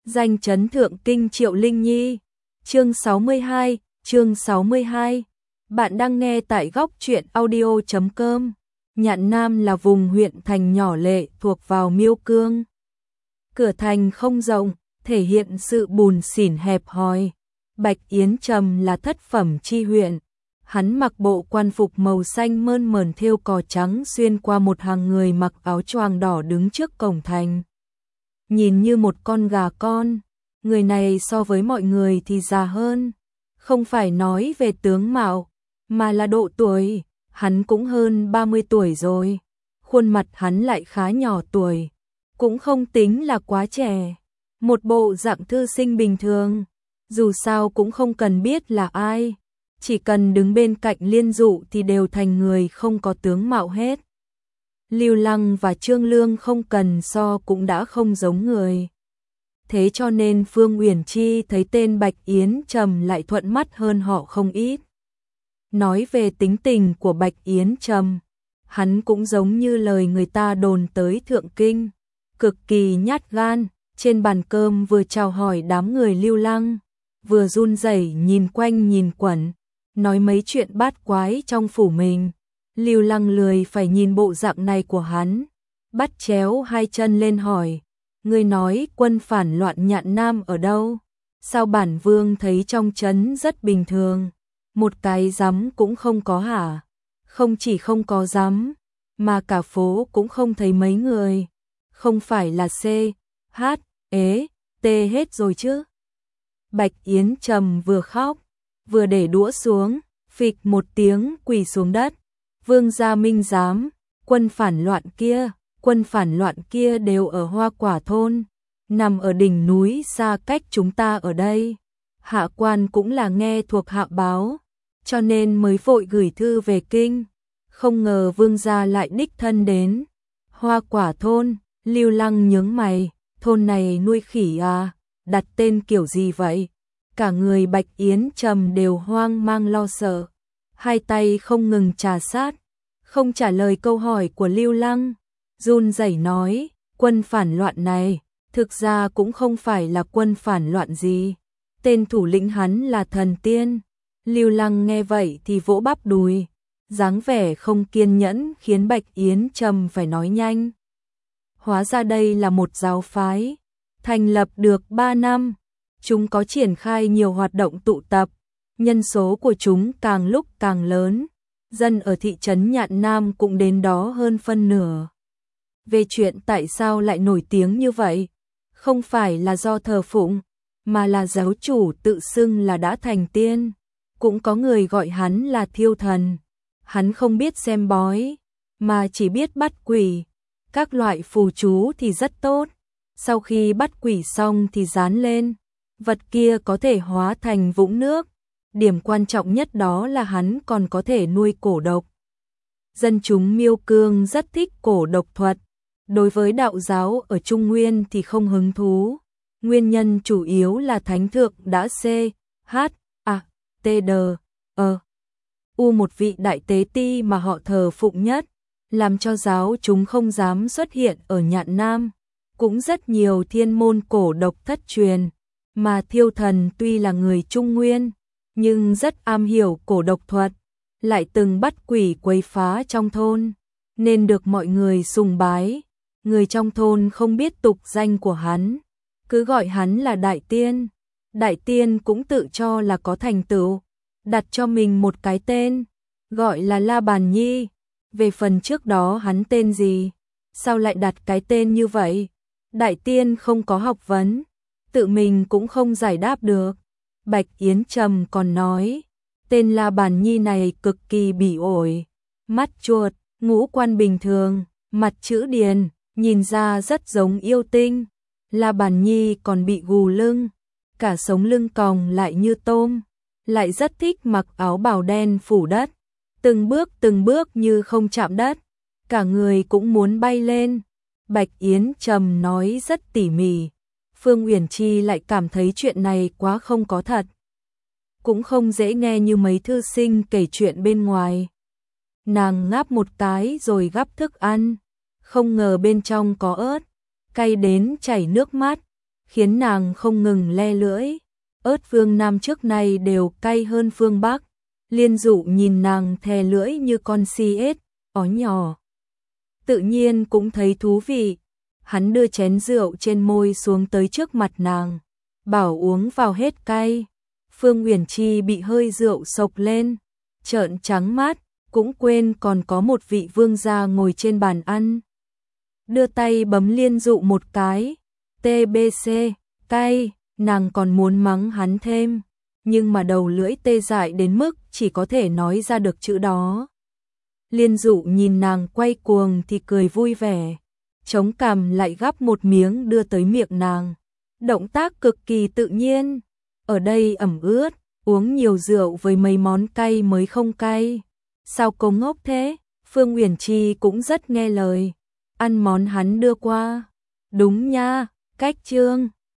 Danh chấn thượng kinh Triệu Linh Nhi. Chương 62, chương 62. Bạn đang nghe tại góc truyện audio.com. Nhạn Nam là vùng huyện thành nhỏ lệ thuộc vào Miêu Cương. Cửa thành không rộng, thể hiện sự bùn xỉn hẹp hòi. Bạch Yến Trầm là thất phẩm chi huyện. Hắn mặc bộ quan phục màu xanh mơn mởn thêu cò trắng xuyên qua một hàng người mặc áo choàng đỏ đứng trước cổng thành. Nhìn như một con gà con, người này so với mọi người thì già hơn. Không phải nói về tướng mạo, mà là độ tuổi, hắn cũng hơn 30 tuổi rồi. Khuôn mặt hắn lại khá nhỏ tuổi, cũng không tính là quá trẻ. Một bộ dạng thư sinh bình thường, dù sao cũng không cần biết là ai. Chỉ cần đứng bên cạnh Liên Dụ thì đều thành người không có tướng mạo hết. Lưu Lăng và Trương Lương không cần so cũng đã không giống người. Thế cho nên Phương Uyển Chi thấy tên Bạch Yến Trầm lại thuận mắt hơn họ không ít. Nói về tính tình của Bạch Yến Trầm, hắn cũng giống như lời người ta đồn tới Thượng Kinh, cực kỳ nhát gan, trên bàn cơm vừa chào hỏi đám người Lưu Lăng, vừa run rẩy nhìn quanh nhìn quẩn, nói mấy chuyện bát quái trong phủ mình. Lưu Lăng lười phải nhìn bộ dạng này của hắn, bắt chéo hai chân lên hỏi, ngươi nói quân phản loạn Nhạn Nam ở đâu? Sao bản vương thấy trong trấn rất bình thường, một cái giám cũng không có hả? Không chỉ không có giám, mà cả phố cũng không thấy mấy người, không phải là C, H, ế, T hết rồi chứ? Bạch Yến Trầm vừa khóc, vừa để đũa xuống, phịch một tiếng quỳ xuống đất. Vương gia minh giám, quân phản loạn kia đều ở Hoa Quả thôn, nằm ở đỉnh núi xa cách chúng ta ở đây. Hạ quan cũng là nghe thuộc hạ báo, cho nên mới vội gửi thư về kinh. Không ngờ vương gia lại đích thân đến. Hoa Quả thôn, Lưu Lăng nhướng mày, thôn này nuôi khỉ à, đặt tên kiểu gì vậy? Cả người Bạch Yến Trầm đều hoang mang lo sợ, hai tay không ngừng trà sát, không trả lời câu hỏi của Lưu Lăng, run rẩy nói, quân phản loạn này, thực ra cũng không phải là quân phản loạn gì, tên thủ lĩnh hắn là Thần Tiên. Lưu Lăng nghe vậy thì vỗ bắp đùi, dáng vẻ không kiên nhẫn khiến Bạch Yến Trầm phải nói nhanh. Hóa ra đây là một giáo phái, thành lập được 3 năm, chúng có triển khai nhiều hoạt động tụ tập, nhân số của chúng càng lúc càng lớn, dân ở thị trấn Nhạn Nam cũng đến đó hơn phân nửa. Về chuyện tại sao lại nổi tiếng như vậy, không phải là do thờ phụng, mà là giáo chủ tự xưng là đã thành tiên, cũng có người gọi hắn là Thiêu Thần. Hắn không biết xem bói, mà chỉ biết bắt quỷ, các loại phù chú thì rất tốt, sau khi bắt quỷ xong thì dán lên, vật kia có thể hóa thành vũng nước. Điểm quan trọng nhất đó là hắn còn có thể nuôi cổ độc. Dân chúng Miêu Cương rất thích cổ độc thuật, đối với đạo giáo ở Trung Nguyên thì không hứng thú. Nguyên nhân chủ yếu là thánh thượng đã C, H, A, T, D, U một vị đại tế ti mà họ thờ phụng nhất, làm cho giáo chúng không dám xuất hiện ở Nhạn Nam. Cũng rất nhiều thiên môn cổ độc thất truyền, mà Thiêu Thần tuy là người Trung Nguyên, nhưng rất am hiểu cổ độc thuật, lại từng bắt quỷ quấy phá trong thôn, nên được mọi người sùng bái. Người trong thôn không biết tục danh của hắn, cứ gọi hắn là Đại Tiên. Đại Tiên cũng tự cho là có thành tựu, đặt cho mình một cái tên, gọi là La Bàn Nhi. Về phần trước đó hắn tên gì, sao lại đặt cái tên như vậy? Đại Tiên không có học vấn, tự mình cũng không giải đáp được. Bạch Yến Trầm còn nói, tên La Bàn Nhi này cực kỳ bỉ ổi, mắt chuột, ngũ quan bình thường, mặt chữ điền, nhìn ra rất giống yêu tinh. La Bàn Nhi còn bị gù lưng, cả sống lưng còng lại như tôm, lại rất thích mặc áo bào đen phủ đất, từng bước như không chạm đất, cả người cũng muốn bay lên. Bạch Yến Trầm nói rất tỉ mỉ, Phương Uyển Chi lại cảm thấy chuyện này quá không có thật, cũng không dễ nghe như mấy thư sinh kể chuyện bên ngoài. Nàng ngáp một cái rồi gắp thức ăn, không ngờ bên trong có ớt, cay đến chảy nước mắt. khiến nàng không ngừng le lưỡi. Ớt phương Nam trước nay đều cay hơn phương Bắc. Liên Dụ nhìn nàng thè lưỡi như con si ếch, ó nhỏ. Tự nhiên cũng thấy thú vị. Hắn đưa chén rượu trên môi xuống tới trước mặt nàng, bảo uống vào hết cay. Phương Uyển Chi bị hơi rượu sộc lên, trợn trắng mắt, cũng quên còn có một vị vương gia ngồi trên bàn ăn. Đưa tay bấm Liên Dụ một cái, TBC, cay, nàng còn muốn mắng hắn thêm, nhưng mà đầu lưỡi tê dại đến mức chỉ có thể nói ra được chữ đó. Liên Dụ nhìn nàng quay cuồng thì cười vui vẻ, chống cằm lại gắp một miếng đưa tới miệng nàng. Động tác cực kỳ tự nhiên, ở đây ẩm ướt, uống nhiều rượu với mấy món cay mới không cay. Sao cô ngốc thế? Phương Uyển Chi cũng rất nghe lời, ăn món hắn đưa qua. Đúng nha, cách trương.